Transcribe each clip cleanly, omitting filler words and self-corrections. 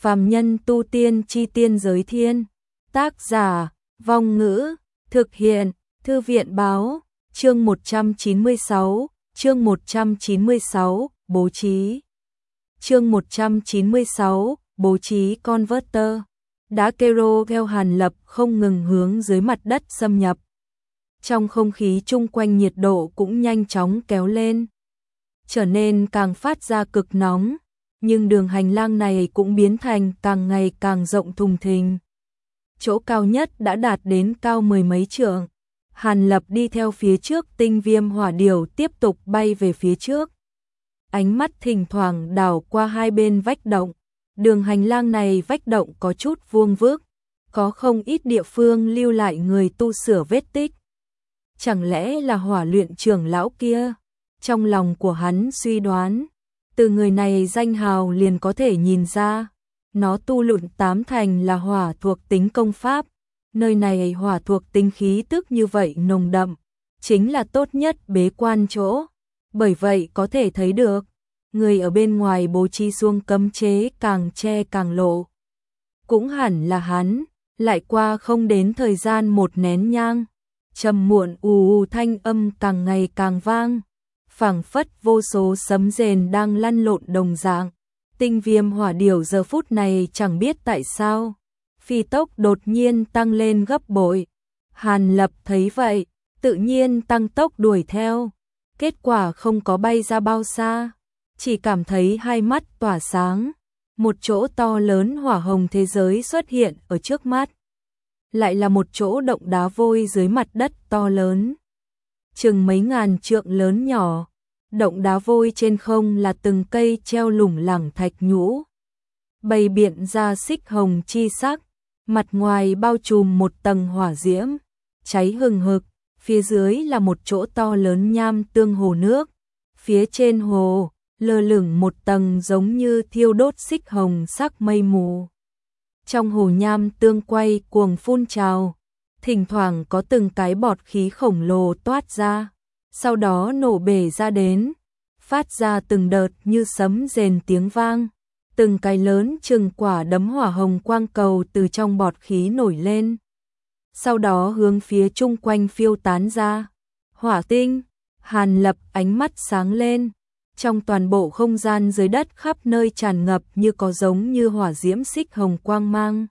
Phàm nhân tu tiên chi tiên giới thiên. Tác giả, Vong Ngữ, thực hiện, Thư viện báo, chương 196, bố trí. Chương 196, bố trí converter. Đá Kero theo Hàn Lập không ngừng hướng dưới mặt đất xâm nhập. Trong không khí chung quanh nhiệt độ cũng nhanh chóng kéo lên, trở nên càng phát ra cực nóng, nhưng đường hành lang này cũng biến thành càng ngày càng rộng thùng thình. Chỗ cao nhất đã đạt đến cao mười mấy trượng. Hàn Lập đi theo phía trước, tinh viêm hỏa điểu tiếp tục bay về phía trước. Ánh mắt thỉnh thoảng đảo qua hai bên vách động. Đường hành lang này vách động có chút vuông vức, có không ít địa phương lưu lại người tu sửa vết tích. Chẳng lẽ là hỏa luyện trưởng lão kia? Trong lòng của hắn suy đoán, từ người này danh hào liền có thể nhìn ra, nó tu luyện tám thành là hỏa thuộc tính công pháp. Nơi này hỏa thuộc tính khí tức như vậy nồng đậm, chính là tốt nhất bế quan chỗ. Bởi vậy có thể thấy được, người ở bên ngoài bố trí xuông cấm chế càng che càng lộ. Cũng hẳn là hắn, lại qua không đến thời gian một nén nhang, trầm muộn ù thanh âm càng ngày càng vang, phảng phất vô số sấm rền đang lăn lộn đồng dạng. Tinh viêm hỏa điểu giờ phút này chẳng biết tại sao, phi tốc đột nhiên tăng lên gấp bội. Hàn Lập thấy vậy, tự nhiên tăng tốc đuổi theo. Kết quả không có bay ra bao xa, chỉ cảm thấy hai mắt tỏa sáng. Một chỗ to lớn hỏa hồng thế giới xuất hiện ở trước mắt. Lại là một chỗ động đá vôi dưới mặt đất to lớn, chừng mấy ngàn trượng lớn nhỏ. Động đá vôi trên không là từng cây treo lủng lẳng thạch nhũ, bày biện ra xích hồng chi sắc, mặt ngoài bao trùm một tầng hỏa diễm, cháy hừng hực. Phía dưới là một chỗ to lớn nham tương hồ nước, phía trên hồ lơ lửng một tầng giống như thiêu đốt xích hồng sắc mây mù. Trong hồ nham tương quay cuồng phun trào, thỉnh thoảng có từng cái bọt khí khổng lồ toát ra, sau đó nổ bể ra đến, phát ra từng đợt như sấm rền tiếng vang. Từng cái lớn chừng quả đấm hỏa hồng quang cầu từ trong bọt khí nổi lên, sau đó hướng phía chung quanh phiêu tán ra. Hỏa tinh. Hàn Lập ánh mắt sáng lên. Trong toàn bộ không gian dưới đất khắp nơi tràn ngập như có giống như hỏa diễm xích hồng quang mang.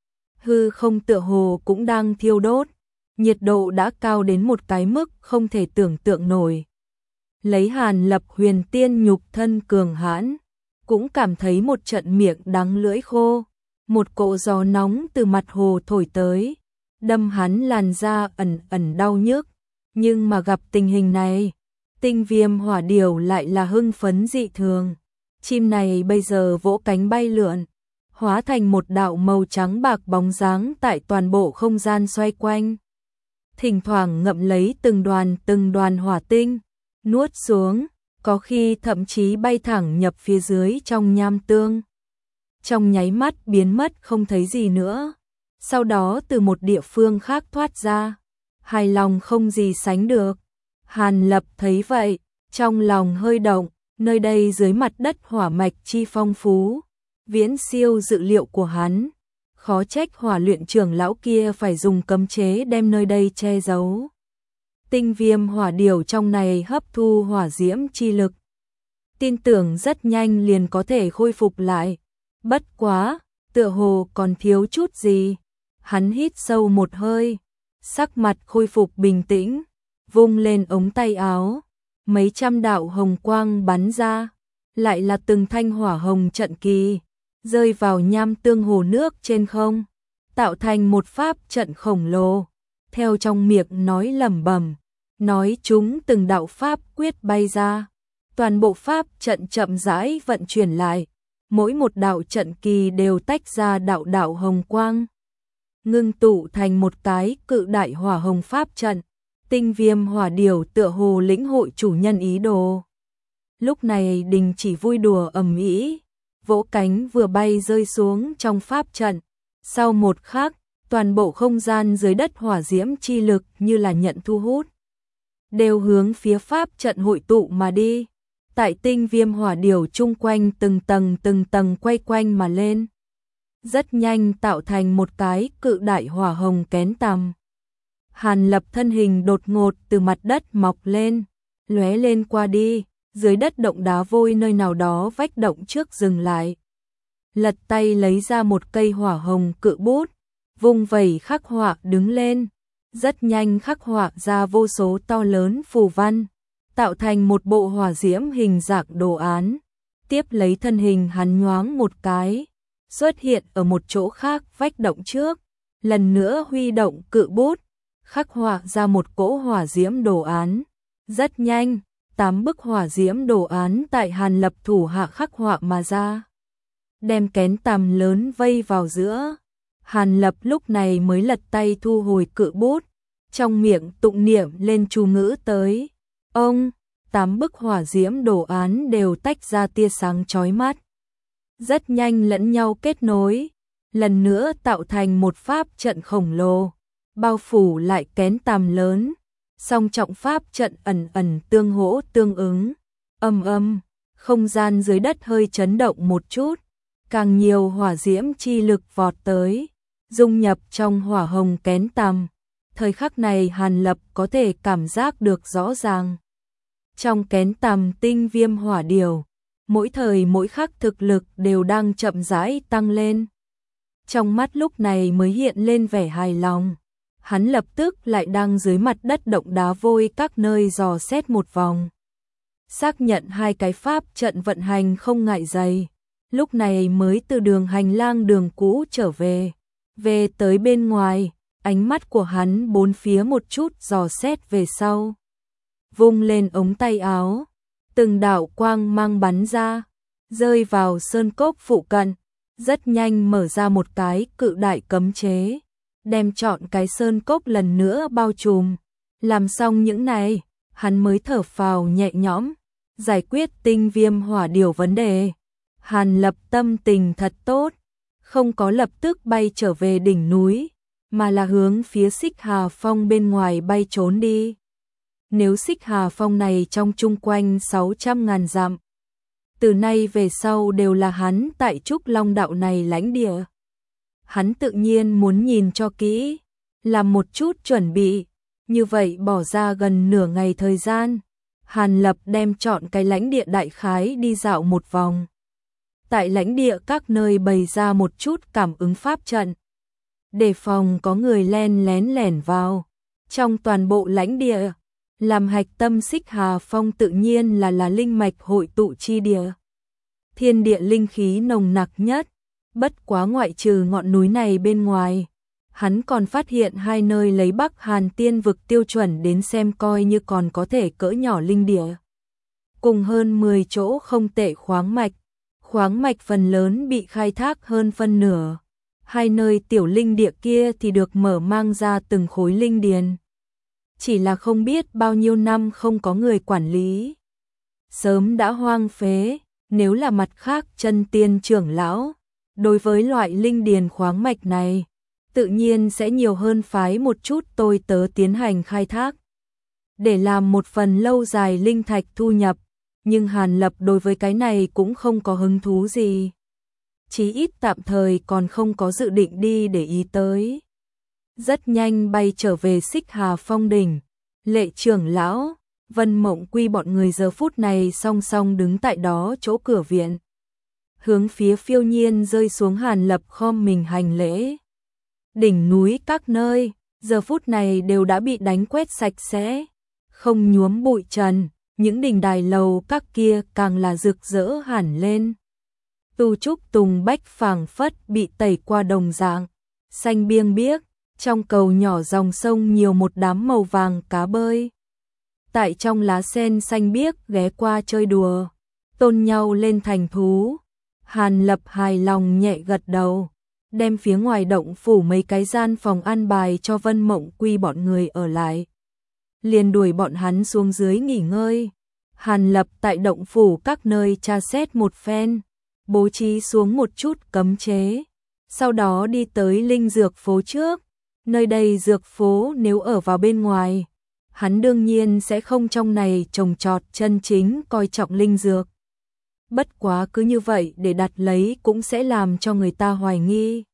Hư không tựa hồ cũng đang thiêu đốt, nhiệt độ đã cao đến một cái mức không thể tưởng tượng nổi. Lấy Hàn Lập huyền tiên nhục thân cường hãn, cũng cảm thấy một trận miệng đắng lưỡi khô. Một cỗ gió nóng từ mặt hồ thổi tới, đâm hắn làn da ẩn ẩn đau nhức. Nhưng mà gặp tình hình này, tinh viêm hỏa điểu lại là hưng phấn dị thường. Chim này bây giờ vỗ cánh bay lượn, hóa thành một đạo màu trắng bạc bóng dáng tại toàn bộ không gian xoay quanh. Thỉnh thoảng ngậm lấy từng đoàn hỏa tinh, nuốt xuống, có khi thậm chí bay thẳng nhập phía dưới trong nham tương. Trong nháy mắt biến mất không thấy gì nữa. Sau đó từ một địa phương khác thoát ra, hài lòng không gì sánh được. Hàn Lập thấy vậy, trong lòng hơi động, nơi đây dưới mặt đất hỏa mạch chi phong phú, viễn siêu dự liệu của hắn. Khó trách hỏa luyện trưởng lão kia phải dùng cấm chế đem nơi đây che giấu. Tinh viêm hỏa điểu trong này hấp thu hỏa diễm chi lực, tin tưởng rất nhanh liền có thể khôi phục lại. Bất quá, tựa hồ còn thiếu chút gì. Hắn hít sâu một hơi, sắc mặt khôi phục bình tĩnh, vung lên ống tay áo, mấy trăm đạo hồng quang bắn ra, lại là từng thanh hỏa hồng trận kỳ, rơi vào nham tương hồ nước trên không, tạo thành một pháp trận khổng lồ. Theo trong miệng nói lẩm bẩm, nói chúng từng đạo pháp quyết bay ra, toàn bộ pháp trận chậm rãi vận chuyển lại, mỗi một đạo trận kỳ đều tách ra đạo đạo hồng quang, ngưng tụ thành một cái cự đại hỏa hồng pháp trận. Tinh viêm hỏa điểu tựa hồ lĩnh hội chủ nhân ý đồ, lúc này đình chỉ vui đùa ầm ĩ, vỗ cánh vừa bay rơi xuống trong pháp trận. Sau một khắc, toàn bộ không gian dưới đất hỏa diễm chi lực như là nhận thu hút, đều hướng phía pháp trận hội tụ mà đi. Tại tinh viêm hỏa điểu chung quanh từng tầng quay quanh mà lên. rất nhanh tạo thành một cái cự đại hỏa hồng kén tằm. Hàn Lập thân hình đột ngột từ mặt đất mọc lên, lóe lên qua đi, dưới đất động đá vôi nơi nào đó vách động trước dừng lại. Lật tay lấy ra một cây hỏa hồng cự bút, vung vẩy khắc họa đứng lên, rất nhanh khắc họa ra vô số to lớn phù văn, tạo thành một bộ hỏa diễm hình dạng đồ án. Tiếp lấy thân hình hắn nhoáng một cái, xuất hiện ở một chỗ khác vách động trước, lần nữa huy động cự bút, khắc họa ra một cỗ hỏa diễm đồ án. Rất nhanh, 8 bức hỏa diễm đồ án tại Hàn Lập thủ hạ khắc họa mà ra, đem kén tằm lớn vây vào giữa. Hàn Lập lúc này mới lật tay thu hồi cự bút, trong miệng tụng niệm lên chú ngữ tới. Ông, 8 bức hỏa diễm đồ án đều tách ra tia sáng chói mắt, rất nhanh lẫn nhau kết nối, lần nữa tạo thành một pháp trận khổng lồ, bao phủ lại kén tằm lớn. Song trọng pháp trận ẩn ẩn tương hỗ tương ứng, không gian dưới đất hơi chấn động một chút, càng nhiều hỏa diễm chi lực vọt tới, dung nhập trong hỏa hồng kén tằm. Thời khắc này Hàn Lập có thể cảm giác được rõ ràng. Trong kén tằm tinh viêm hỏa điều, mỗi thời mỗi khắc thực lực đều đang chậm rãi tăng lên. Trong mắt lúc này mới hiện lên vẻ hài lòng. Hắn lập tức lại đang dưới mặt đất động đá vôi các nơi dò xét một vòng. Xác nhận hai cái pháp trận vận hành không ngại dày. Lúc này mới từ đường hành lang đường cũ trở về. Về tới bên ngoài, ánh mắt của hắn bốn phía một chút dò xét về sau. Vung lên ống tay áo, từng đạo quang mang bắn ra, rơi vào sơn cốc phụ cận, rất nhanh mở ra một cái cự đại cấm chế, đem trọn cái sơn cốc lần nữa bao trùm. Làm xong những này, hắn mới thở phào nhẹ nhõm, giải quyết tinh viêm hỏa điều vấn đề. Hàn Lập tâm tình thật tốt, không có lập tức bay trở về đỉnh núi, mà là hướng phía Xích Hà Phong bên ngoài bay trốn đi. Nếu Xích Hà Phong này trong chung quanh 600.000 dặm, từ nay về sau đều là hắn tại Trúc Long đạo này lãnh địa. Hắn tự nhiên muốn nhìn cho kỹ, làm một chút chuẩn bị, như vậy bỏ ra gần nửa ngày thời gian, Hàn Lập đem chọn cái lãnh địa đại khái đi dạo một vòng. Tại lãnh địa các nơi bày ra một chút cảm ứng pháp trận, đề phòng có người len lén lẻn vào. Trong toàn bộ lãnh địa, làm hạch tâm Xích Hà Phong tự nhiên là linh mạch hội tụ chi địa. Thiên địa linh khí nồng nặc nhất, bất quá ngoại trừ ngọn núi này bên ngoài, hắn còn phát hiện hai nơi lấy Bắc Hàn Tiên vực tiêu chuẩn đến xem coi như còn có thể cỡ nhỏ linh địa. Cùng hơn 10 chỗ không tệ khoáng mạch phần lớn bị khai thác hơn phân nửa. Hai nơi tiểu linh địa kia thì được mở mang ra từng khối linh điền. Chỉ là không biết bao nhiêu năm không có người quản lý, sớm đã hoang phế. Nếu là mặt khác chân tiên trưởng lão, đối với loại linh điền khoáng mạch này, tự nhiên sẽ nhiều hơn phái một chút tôi tớ tiến hành khai thác, để làm một phần lâu dài linh thạch thu nhập, nhưng Hàn Lập đối với cái này cũng không có hứng thú gì. Chí ít tạm thời còn không có dự định đi để ý tới. Rất nhanh bay trở về Xích Hà Phong đỉnh, Lệ trưởng lão, Vân Mộng Quy bọn người giờ phút này song song đứng tại đó chỗ cửa viện. Hướng phía Phiêu Nhiên rơi xuống Hàn Lập khom mình hành lễ. Đỉnh núi các nơi, giờ phút này đều đã bị đánh quét sạch sẽ, không nhuốm bụi trần, những đỉnh đài lầu các kia càng là rực rỡ hẳn lên. Tu trúc tùng bách phảng phất bị tẩy qua đồng dạng, xanh biêng biếc, trong cầu nhỏ dòng sông nhiều một đám màu vàng cá bơi. Tại trong lá sen xanh biếc ghé qua chơi đùa, tôn nhau lên thành thú. Hàn Lập hài lòng nhẹ gật đầu, đem phía ngoài động phủ mấy cái gian phòng an bài cho Vân Mộng Quy bọn người ở lại. Liền đuổi bọn hắn xuống dưới nghỉ ngơi. Hàn Lập tại động phủ các nơi tra xét một phen, bố trí xuống một chút cấm chế. Sau đó đi tới linh dược phố trước. Nơi đây dược phố nếu ở vào bên ngoài, hắn đương nhiên sẽ không trong này trồng trọt chân chính coi trọng linh dược. bất quá cứ như vậy để đặt lấy cũng sẽ làm cho người ta hoài nghi.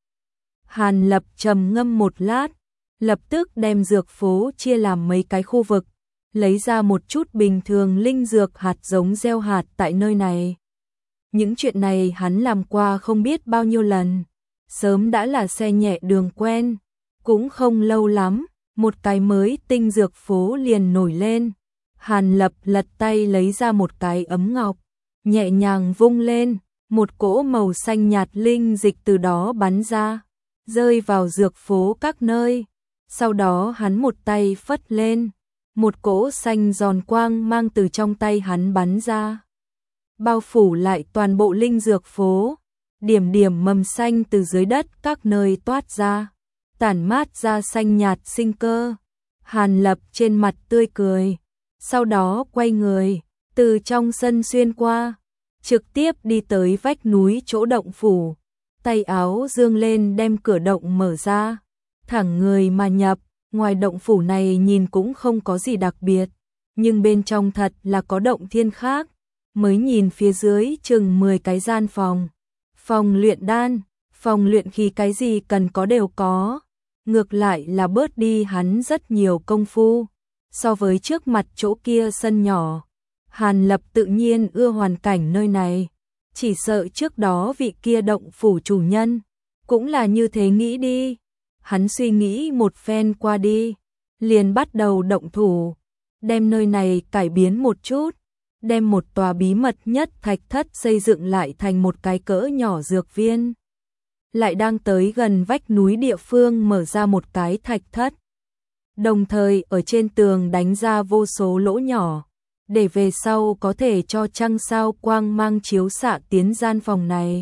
Hàn Lập trầm ngâm một lát, lập tức đem dược phố chia làm mấy cái khu vực, lấy ra một chút bình thường linh dược hạt giống gieo hạt tại nơi này. Những chuyện này hắn làm qua không biết bao nhiêu lần, sớm đã là xe nhẹ đường quen, cũng không lâu lắm, một cái mới tinh dược phố liền nổi lên. Hàn Lập lật tay lấy ra một cái ấm ngọc, nhẹ nhàng vung lên, một cỗ màu xanh nhạt linh dịch từ đó bắn ra, rơi vào dược phố các nơi. Sau đó hắn một tay phất lên, một cỗ xanh giòn quang mang từ trong tay hắn bắn ra, bao phủ lại toàn bộ linh dược phố. Điểm điểm mầm xanh từ dưới đất các nơi toát ra, tản mát ra xanh nhạt sinh cơ. Hàn Lập trên mặt tươi cười, sau đó quay người, từ trong sân xuyên qua, trực tiếp đi tới vách núi chỗ động phủ, tay áo dương lên đem cửa động mở ra, thẳng người mà nhập. Ngoài động phủ này nhìn cũng không có gì đặc biệt, nhưng bên trong thật là có động thiên khác. Mới nhìn phía dưới chừng 10 cái gian phòng, phòng luyện đan, phòng luyện khí, cái gì cần có đều có. Ngược lại là bớt đi hắn rất nhiều công phu, so với trước mặt chỗ kia sân nhỏ. Hàn Lập tự nhiên ưa hoàn cảnh nơi này, chỉ sợ trước đó vị kia động phủ chủ nhân cũng là như thế nghĩ đi. Hắn suy nghĩ một phen qua đi, liền bắt đầu động thủ, đem nơi này cải biến một chút, đem một tòa bí mật nhất thạch thất xây dựng lại thành một cái cỡ nhỏ dược viên. Lại đang tới gần vách núi địa phương mở ra một cái thạch thất, đồng thời ở trên tường đánh ra vô số lỗ nhỏ, để về sau có thể cho trăng sao quang mang chiếu xạ tiến gian phòng này,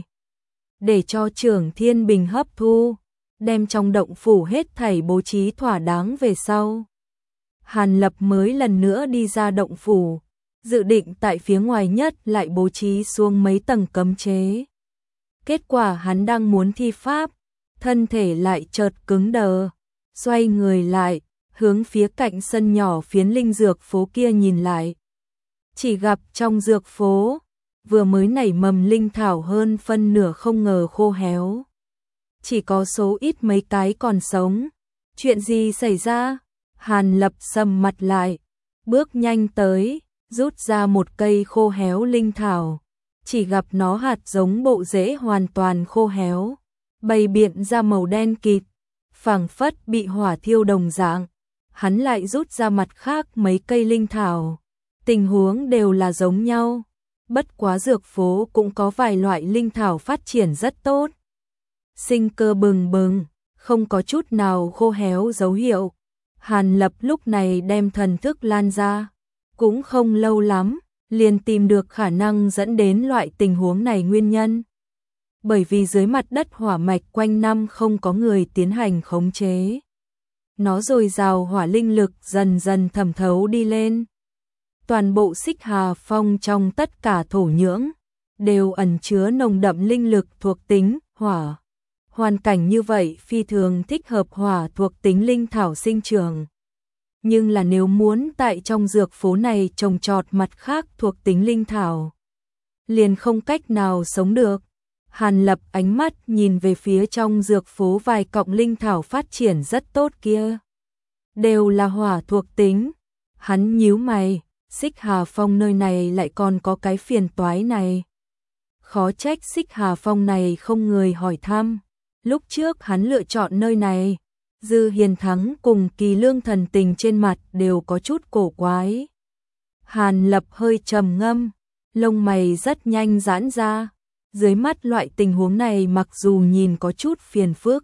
để cho Trưởng Thiên Bình hấp thu, đem trong động phủ hết thảy bố trí thỏa đáng về sau. Hàn Lập mới lần nữa đi ra động phủ, dự định tại phía ngoài nhất lại bố trí xuống mấy tầng cấm chế. Kết quả hắn đang muốn thi pháp, thân thể lại chợt cứng đờ, xoay người lại, hướng phía cạnh sân nhỏ phiến linh dược phố kia nhìn lại. Chỉ gặp trong dược phố, vừa mới nảy mầm linh thảo hơn phân nửa không ngờ khô héo. Chỉ có số ít mấy cái còn sống. Chuyện gì xảy ra? Hàn Lập sầm mặt lại, bước nhanh tới, rút ra một cây khô héo linh thảo. Chỉ gặp nó hạt giống bộ rễ hoàn toàn khô héo, bày biện ra màu đen kịt, phảng phất bị hỏa thiêu đồng dạng. Hắn lại rút ra mặt khác mấy cây linh thảo, tình huống đều là giống nhau. Bất quá dược phố cũng có vài loại linh thảo phát triển rất tốt, sinh cơ bừng bừng, không có chút nào khô héo dấu hiệu. Hàn Lập lúc này đem thần thức lan ra, cũng không lâu lắm, liền tìm được khả năng dẫn đến loại tình huống này nguyên nhân. Bởi vì dưới mặt đất hỏa mạch quanh năm không có người tiến hành khống chế, nó dồi dào hỏa linh lực dần dần thẩm thấu đi lên. Toàn bộ Xích Hà Phong trong tất cả thổ nhưỡng đều ẩn chứa nồng đậm linh lực thuộc tính hỏa. Hoàn cảnh như vậy phi thường thích hợp hỏa thuộc tính linh thảo sinh trưởng. Nhưng là nếu muốn tại trong dược phố này trồng trọt mặt khác thuộc tính linh thảo, liền không cách nào sống được. Hàn Lập ánh mắt nhìn về phía trong dược phố vài cọng linh thảo phát triển rất tốt kia, đều là hỏa thuộc tính. Hắn nhíu mày, Xích Hà Phong nơi này lại còn có cái phiền toái này. Khó trách Xích Hà Phong này không người hỏi thăm. Lúc trước hắn lựa chọn nơi này, Dư Hiền Thắng cùng Kỳ Lương thần tình trên mặt đều có chút cổ quái. Hàn Lập hơi trầm ngâm, lông mày rất nhanh giãn ra. Dưới mắt loại tình huống này mặc dù nhìn có chút phiền phức,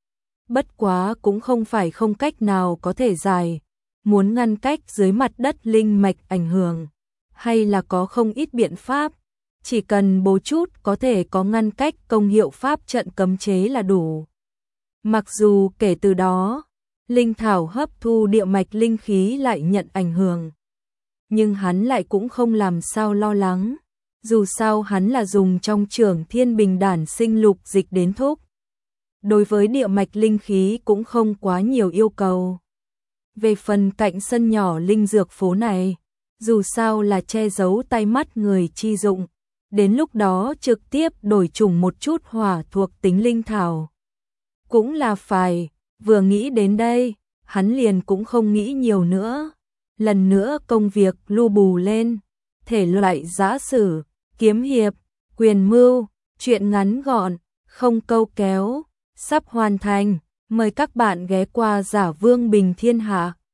bất quá cũng không phải không cách nào có thể giải. Muốn ngăn cách dưới mặt đất linh mạch ảnh hưởng, hay là có không ít biện pháp. Chỉ cần bố chút có thể có ngăn cách công hiệu pháp trận cấm chế là đủ. Mặc dù kể từ đó, linh thảo hấp thu địa mạch linh khí lại nhận ảnh hưởng, nhưng hắn lại cũng không làm sao lo lắng. Dù sao hắn là dùng trong Trưởng Thiên Bình đản sinh lục dịch đến thúc. Đối với địa mạch linh khí cũng không quá nhiều yêu cầu. Về phần cạnh sân nhỏ linh dược phố này, dù sao là che giấu tay mắt người chi dụng, đến lúc đó trực tiếp đổi chủng một chút hỏa thuộc tính linh thảo. Cũng là phải, vừa nghĩ đến đây, hắn liền cũng không nghĩ nhiều nữa. Lần nữa công việc lu bù lên, thể loại giã sử, kiếm hiệp, quyền mưu, truyện ngắn gọn, không câu kéo, sắp hoàn thành. Mời các bạn ghé qua Giả Vương Bình Thiên Hạ.